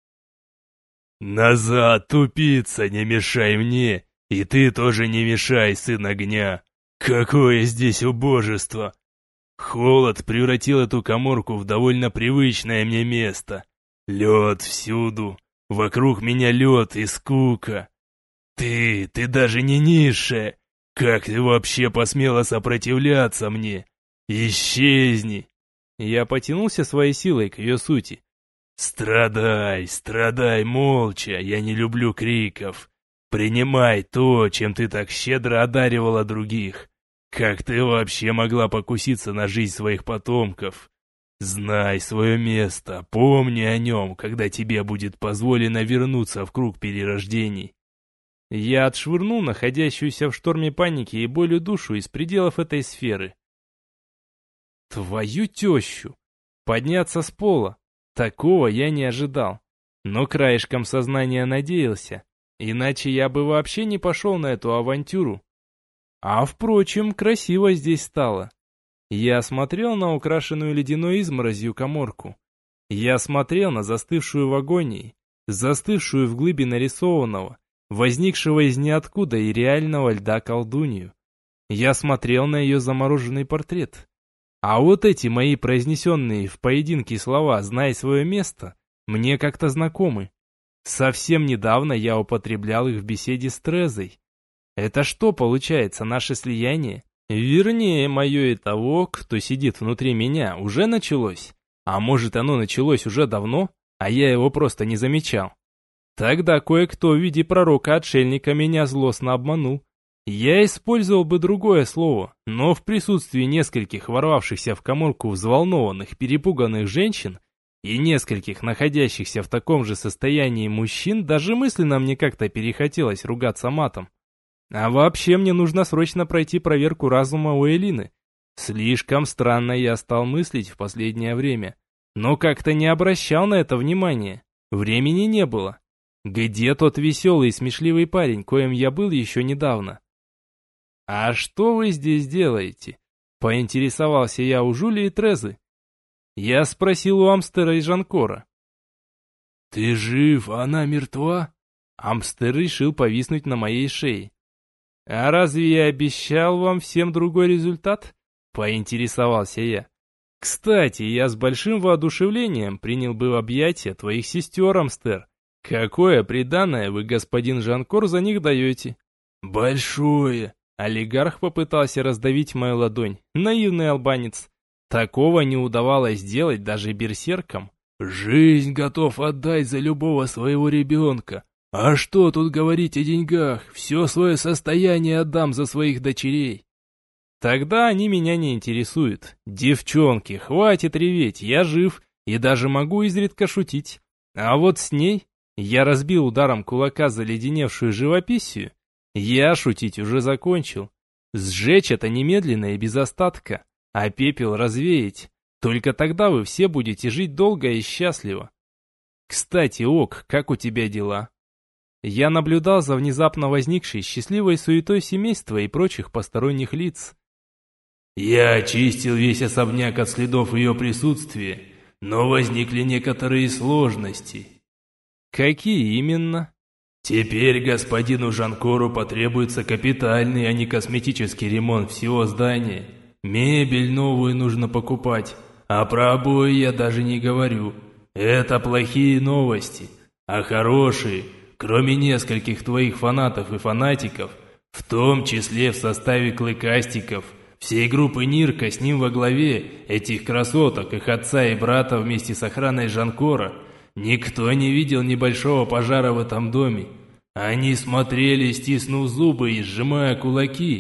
«Назад, тупица, не мешай мне! И ты тоже не мешай, сын огня! Какое здесь убожество! Холод превратил эту каморку в довольно привычное мне место. Лед всюду, вокруг меня лед и скука. Ты, ты даже не низшая! Как ты вообще посмела сопротивляться мне? Исчезни!»
Я потянулся своей силой к ее сути.
«Страдай, страдай молча, я не люблю криков. Принимай то, чем ты так щедро одаривала других. Как ты вообще могла покуситься на жизнь своих потомков? Знай свое место, помни о нем, когда тебе будет позволено вернуться в круг перерождений».
Я отшвырнул находящуюся в шторме паники и боли душу из пределов этой сферы. Твою тещу! Подняться с пола! Такого я не ожидал, но краешком сознания надеялся, иначе я бы вообще не пошел на эту авантюру. А впрочем, красиво здесь стало. Я смотрел на украшенную ледяной изморозью каморку. Я смотрел на застывшую в агонии, застывшую в глыбе нарисованного, возникшего из ниоткуда и реального льда колдунью. Я смотрел на ее замороженный портрет. А вот эти мои произнесенные в поединке слова «знай свое место» мне как-то знакомы. Совсем недавно я употреблял их в беседе с Трезой. Это что получается, наше слияние? Вернее, мое и того, кто сидит внутри меня, уже началось. А может, оно началось уже давно, а я его просто не замечал. Тогда кое-кто в виде пророка-отшельника меня злостно обманул. Я использовал бы другое слово, но в присутствии нескольких ворвавшихся в каморку взволнованных, перепуганных женщин и нескольких находящихся в таком же состоянии мужчин даже мысленно мне как-то перехотелось ругаться матом. А вообще мне нужно срочно пройти проверку разума у Элины. Слишком странно я стал мыслить в последнее время, но как-то не обращал на это внимания. Времени не было. Где тот веселый и смешливый парень, коим я был еще недавно? «А что вы здесь делаете?» — поинтересовался я у Жули и Трезы. Я спросил у Амстера и Жанкора.
«Ты жив, а она мертва?»
Амстер решил повиснуть на моей шее. «А разве я обещал вам всем другой результат?» — поинтересовался я. «Кстати, я с большим воодушевлением принял бы в объятия твоих сестер, Амстер. Какое приданое вы, господин Жанкор, за них даете?»
«Большое!»
Олигарх попытался раздавить мою ладонь. Наивный албанец. Такого не удавалось сделать даже берсеркам.
«Жизнь готов отдать за любого своего ребенка. А что тут говорить о деньгах? Все свое состояние отдам за своих дочерей».
«Тогда они меня не интересуют. Девчонки, хватит реветь, я жив и даже могу изредка шутить. А вот с ней я разбил ударом кулака заледеневшую живописью. Я шутить уже закончил. Сжечь это немедленно и без остатка, а пепел развеять. Только тогда вы все будете жить долго и счастливо. Кстати, Ок, как у тебя дела?» Я наблюдал за внезапно возникшей счастливой суетой семейства и прочих посторонних лиц.
«Я очистил весь особняк от следов ее присутствия, но возникли некоторые сложности».
«Какие именно?»
«Теперь господину Жанкору потребуется капитальный, а не косметический ремонт всего здания. Мебель новую нужно покупать, а про обои я даже не говорю. Это плохие новости, а хорошие, кроме нескольких твоих фанатов и фанатиков, в том числе в составе клыкастиков, всей группы Нирка с ним во главе, этих красоток, их отца и брата вместе с охраной Жанкора, никто не видел небольшого пожара в этом доме. Они смотрели, стиснув зубы и сжимая кулаки,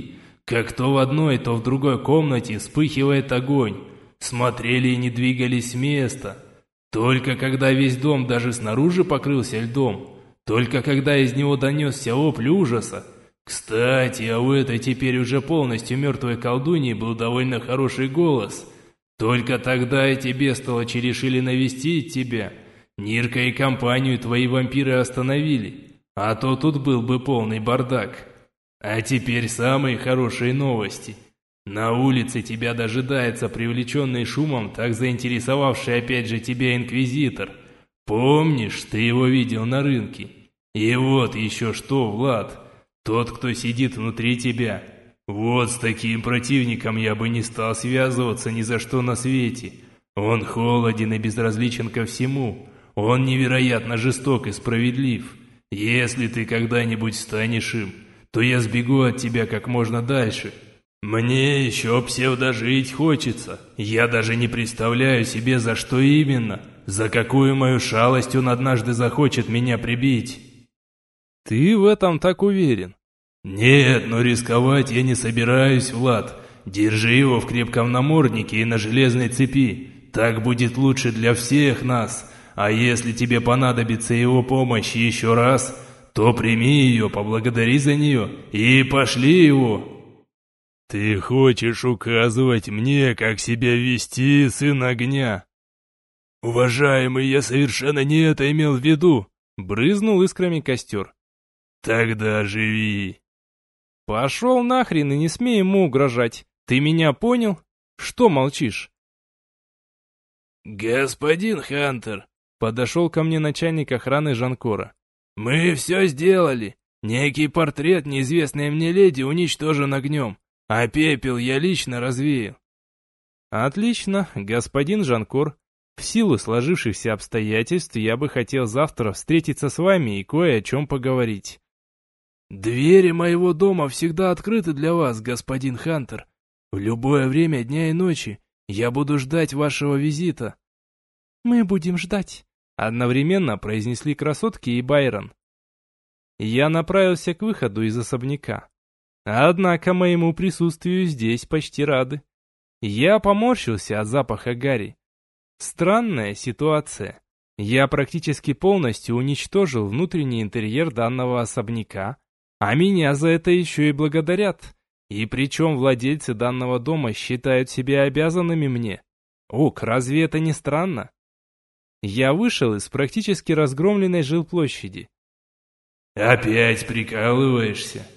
как то в одной, то в другой комнате вспыхивает огонь. Смотрели и не двигались с места. Только когда весь дом даже снаружи покрылся льдом, только когда из него донесся вопль ужаса. Кстати, а у этой теперь уже полностью мертвой колдуньи был довольно хороший голос. Только тогда эти бестолочи решили навестить тебя. Нирка и компанию твои вампиры остановили, а то тут был бы полный бардак. А теперь самые хорошие новости. На улице тебя дожидается привлеченный шумом, так заинтересовавший опять же тебя инквизитор. Помнишь, ты его видел на рынке? И вот еще что, Влад, тот, кто сидит внутри тебя. Вот с таким противником я бы не стал связываться ни за что на свете. Он холоден и безразличен ко всему. Он невероятно жесток и справедлив. Если ты когда-нибудь станешь им, то я сбегу от тебя как можно дальше. Мне еще псевдожить хочется. Я даже не представляю себе, за что именно. За какую мою шалость он однажды захочет меня прибить.
Ты в этом так уверен?
Нет, но рисковать я не собираюсь, Влад. Держи его в крепком наморднике и на железной цепи. Так будет лучше для всех нас. А если тебе понадобится его помощь еще раз, то прими ее, поблагодари за нее и пошли его. «Ты хочешь указывать мне, как себя вести, сын огня?» «Уважаемый, я совершенно не это имел в виду!»
Брызнул искрами костер.
«Тогда живи!»
«Пошел нахрен и не смей ему угрожать! Ты меня понял? Что молчишь?»
«Господин Хантер!»
Подошел ко мне начальник охраны Жанкора.
«Мы все сделали! Некий портрет неизвестной мне леди уничтожен огнем. А пепел я лично развеял».
«Отлично, господин Жанкор. В силу сложившихся обстоятельств я бы хотел завтра встретиться с вами и кое о чем поговорить».
«Двери моего дома всегда открыты для вас, господин Хантер. В любое время дня и ночи я буду ждать вашего визита».
«Мы будем ждать», —
одновременно произнесли красотки и Байрон. Я направился к выходу из особняка. Однако моему присутствию здесь почти рады. Я поморщился от запаха гари. Странная ситуация. Я практически полностью уничтожил внутренний интерьер данного особняка, а меня за это еще и благодарят. И причем владельцы данного дома считают себя обязанными мне. Ок, разве это не странно? Я вышел из практически разгромленной жилплощади.
«Опять прикалываешься?»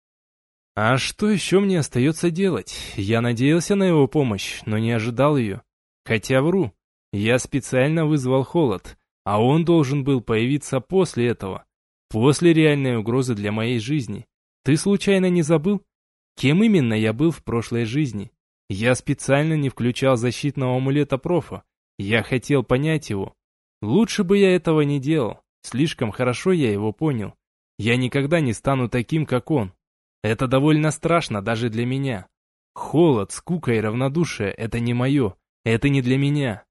А что еще мне остается делать? Я надеялся на его помощь, но не ожидал ее. Хотя вру, я специально вызвал холод, а он должен был появиться после этого, после реальной угрозы для моей жизни. Ты случайно не забыл, кем именно я был в прошлой жизни? Я специально не включал защитного амулета профа, я хотел понять его. Лучше бы я этого не делал, слишком хорошо я его понял. Я никогда не стану таким, как он. Это довольно страшно даже для меня. Холод, скука и равнодушие – это не мое, это не для меня.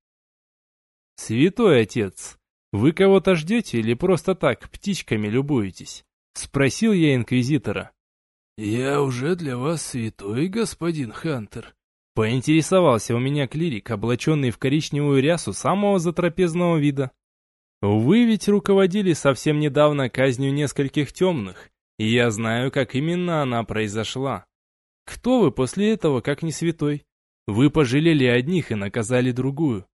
«Святой отец, вы кого-то ждете или просто так птичками любуетесь?» – спросил я инквизитора.
«Я уже для вас святой, господин Хантер»,
– поинтересовался у меня клирик, облаченный в коричневую рясу самого затрапезного вида. «Вы ведь руководили совсем недавно казнью нескольких темных. И я знаю, как именно она произошла. Кто вы после этого, как не святой? Вы пожалели одних и наказали другую».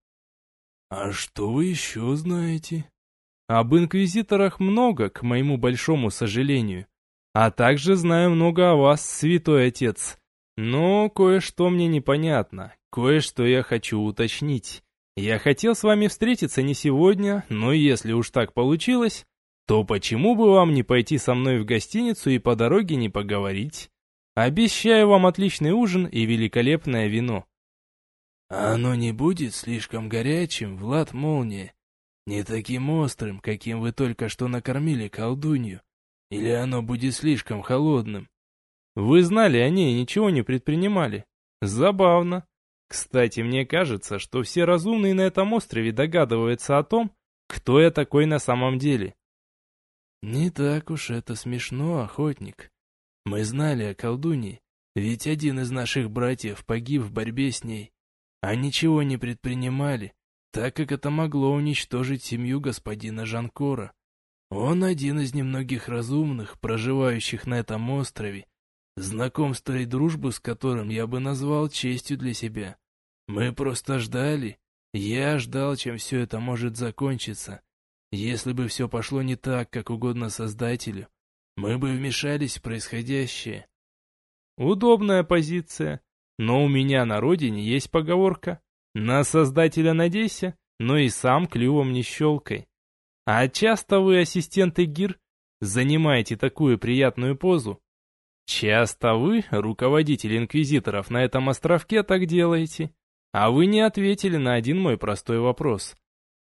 «А что вы еще знаете?»
«Об инквизиторах много, к моему большому сожалению. А также знаю много о вас, святой отец. Но кое-что мне непонятно, кое-что я хочу уточнить. Я хотел с вами встретиться не сегодня, но если уж так получилось, то почему бы вам не пойти со мной в гостиницу и по дороге не поговорить? Обещаю вам отличный ужин и великолепное вино».
«Оно не будет слишком горячим, Влад Молния? Не таким острым, каким вы только что накормили колдунью? Или оно будет слишком холодным?»
«Вы знали о ней и ничего не предпринимали? Забавно. Кстати, мне кажется, что все разумные на этом острове догадываются о том, кто я такой на самом деле».
«Не так уж это смешно, охотник. Мы знали о колдуньи, Ведь один из наших братьев погиб в борьбе с ней, а ничего не предпринимали, так как это могло уничтожить семью господина Жанкора. Он один из немногих разумных, проживающих на этом острове, знакомство и дружбу с которым я бы назвал честью для себя. Мы просто ждали. Я ждал, чем все это может закончиться. Если бы все пошло не так, как угодно Создателю, мы бы вмешались в происходящее.
Удобная позиция, но у меня на родине есть поговорка: на Создателя надейся, но и сам клювом не щелкай. А часто вы, ассистенты ГИР, занимаете такую приятную позу? Часто вы, руководитель инквизиторов на этом островке, так делаете? А вы не ответили на один мой простой вопрос.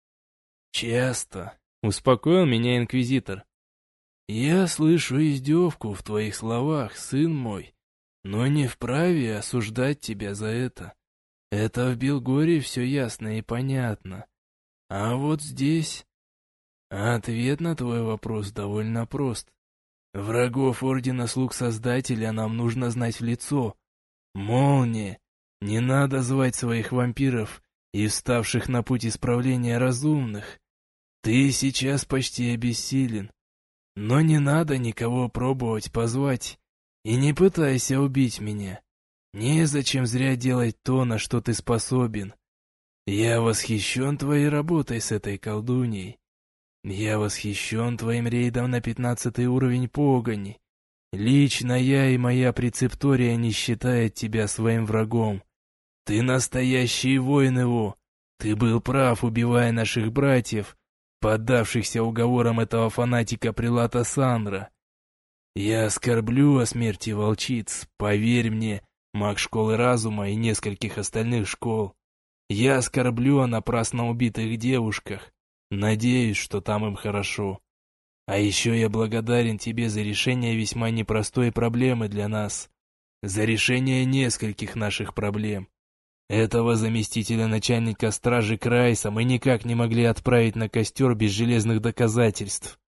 Часто,
успокоил меня инквизитор.
Я слышу издевку в твоих словах, сын мой, но не вправе осуждать тебя за это. Это в Белгории все ясно и понятно. А вот здесь... Ответ на твой вопрос довольно прост. Врагов Ордена Слуг Создателя нам нужно знать в лицо. Молния, не надо звать своих вампиров и вставших на путь исправления разумных. Ты сейчас почти обессилен. Но не надо никого пробовать позвать. И не пытайся убить меня. Незачем зря делать то, на что ты способен. Я восхищен твоей работой с этой колдуньей. Я восхищен твоим рейдом на пятнадцатый уровень погони. Лично я и моя прецептория не считают тебя своим врагом. Ты настоящий воин его. Ты был прав, убивая наших братьев, поддавшихся уговорам этого фанатика Прилата Сандра. Я оскорблю о смерти волчиц, поверь мне, маг школы разума и нескольких остальных школ. Я оскорблю о напрасно убитых девушках. Надеюсь, что там им хорошо. А еще я благодарен тебе за решение весьма непростой проблемы для нас. За решение нескольких наших проблем. Этого заместителя начальника стражи Крайса мы никак не могли отправить на костер без железных доказательств.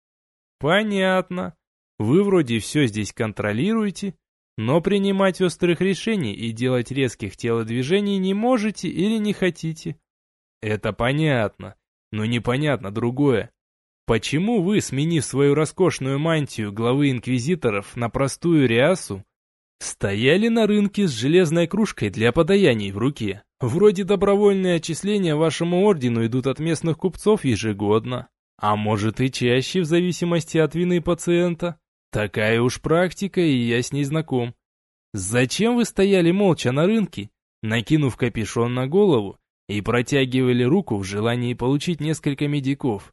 Понятно. Вы вроде все здесь контролируете, но принимать острых решений и делать резких телодвижений не можете или не хотите. Это понятно. Но непонятно другое. Почему вы, сменив свою роскошную мантию главы инквизиторов на простую рясу, стояли на рынке с железной кружкой для подаяний в руке? Вроде добровольные отчисления вашему ордену идут от местных купцов ежегодно. А может и чаще, в зависимости от вины пациента. Такая уж практика, и я с ней знаком. Зачем вы стояли молча на рынке, накинув капюшон на голову, и протягивали руку в желании получить несколько медиков?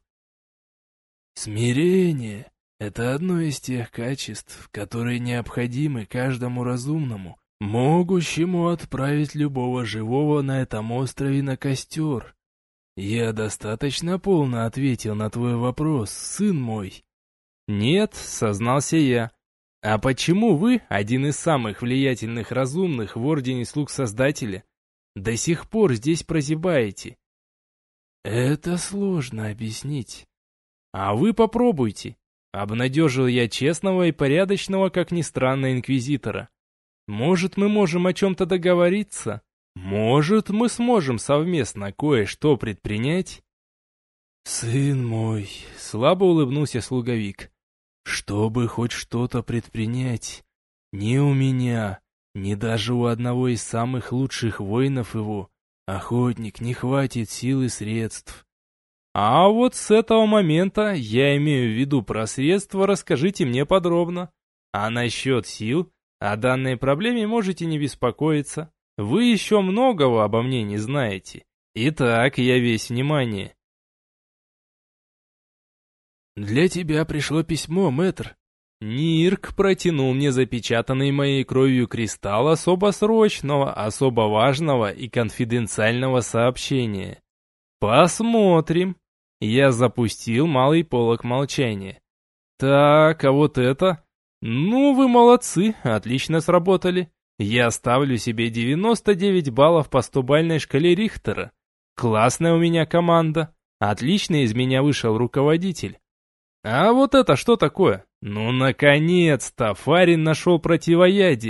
Смирение — это одно из тех качеств, которые необходимы каждому разумному, могущему отправить любого живого на этом острове на костер. Я достаточно полно ответил на твой вопрос, сын мой.
Нет, сознался я. А почему вы, один из самых влиятельных разумных в Ордене Слуг Создателя, до сих пор здесь прозябаете?
Это сложно объяснить.
А вы попробуйте. Обнадежил я честного и порядочного, как ни странно, инквизитора. Может, мы можем о чем-то договориться? Может, мы сможем совместно кое-что предпринять?
Сын мой,
слабо улыбнулся слуговик.
Чтобы хоть что-то предпринять, ни у меня, ни даже у одного из самых лучших воинов его, охотник, не хватит сил и средств.
А вот с этого момента, я имею в виду про средства, расскажите мне подробно. А насчет сил, о данной проблеме можете не беспокоиться. Вы еще многого обо мне не знаете. Итак, я весь внимание.
Для тебя пришло письмо, мэтр.
Нирк протянул мне запечатанный моей кровью кристалл особо срочного, особо важного и конфиденциального сообщения. Посмотрим. Я запустил малый полог молчания. Так, а вот это... Ну, вы молодцы, отлично сработали. Я ставлю себе девяносто девять баллов по стобалльной шкале Рихтера. Классная у меня команда. Отлично из меня вышел руководитель. А вот это что такое? Ну, наконец-то, Фарин нашел противоядие,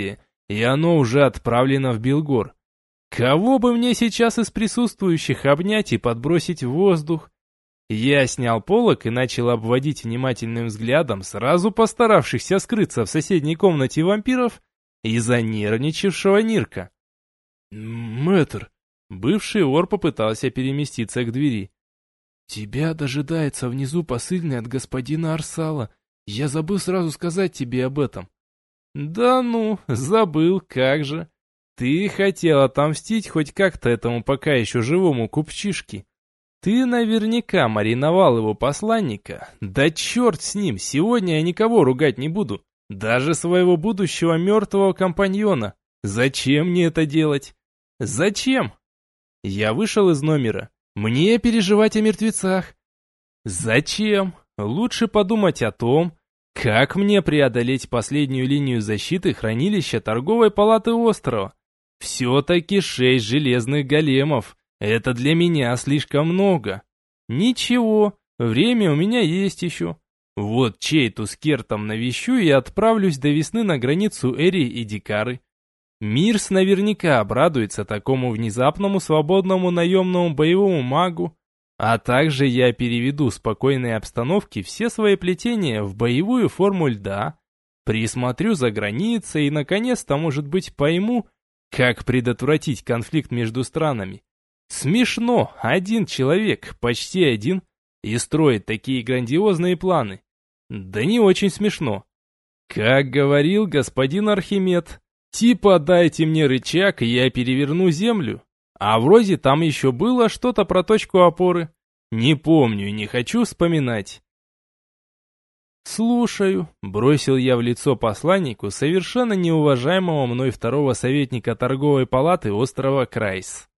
и оно уже отправлено в Белгор. Кого бы мне сейчас из присутствующих обнять и подбросить в воздух? Я снял полог и начал обводить внимательным взглядом сразу постаравшихся скрыться в соседней комнате вампиров и занервничавшего Нирка.
«Мэтр!»
Бывший вор попытался переместиться к двери.
«Тебя дожидается внизу посыльный от господина Арсала. Я забыл сразу сказать тебе об этом».
«Да ну, забыл, как же. Ты хотел отомстить хоть как-то этому пока еще живому купчишке. Ты наверняка мариновал его посланника. Да черт с ним, сегодня я никого ругать не буду. Даже своего будущего мертвого компаньона. Зачем мне это делать? Зачем?» Я вышел из номера. Мне переживать о мертвецах. Зачем? Лучше подумать о том, как мне преодолеть последнюю линию защиты хранилища торговой палаты острова. Все-таки шесть железных големов. Это для меня слишком много. Ничего, время у меня есть еще. Вот Чейту с Кертом навещу и отправлюсь до весны на границу Эри и Дикары. Мирс наверняка обрадуется такому внезапному свободному наемному боевому магу, а также я переведу в спокойной обстановке все свои плетения в боевую форму льда, присмотрю за границей и, наконец-то, может быть, пойму, как предотвратить конфликт между странами. Смешно, один человек, почти один, и строит такие грандиозные планы. Да не очень смешно. Как говорил господин Архимед, типа дайте мне рычаг, и я переверну землю. А вроде там еще было что-то про точку опоры. Не помню и не хочу вспоминать. «Слушаю», — бросил я в лицо посланнику совершенно неуважаемого мной второго советника торговой палаты острова Крайс.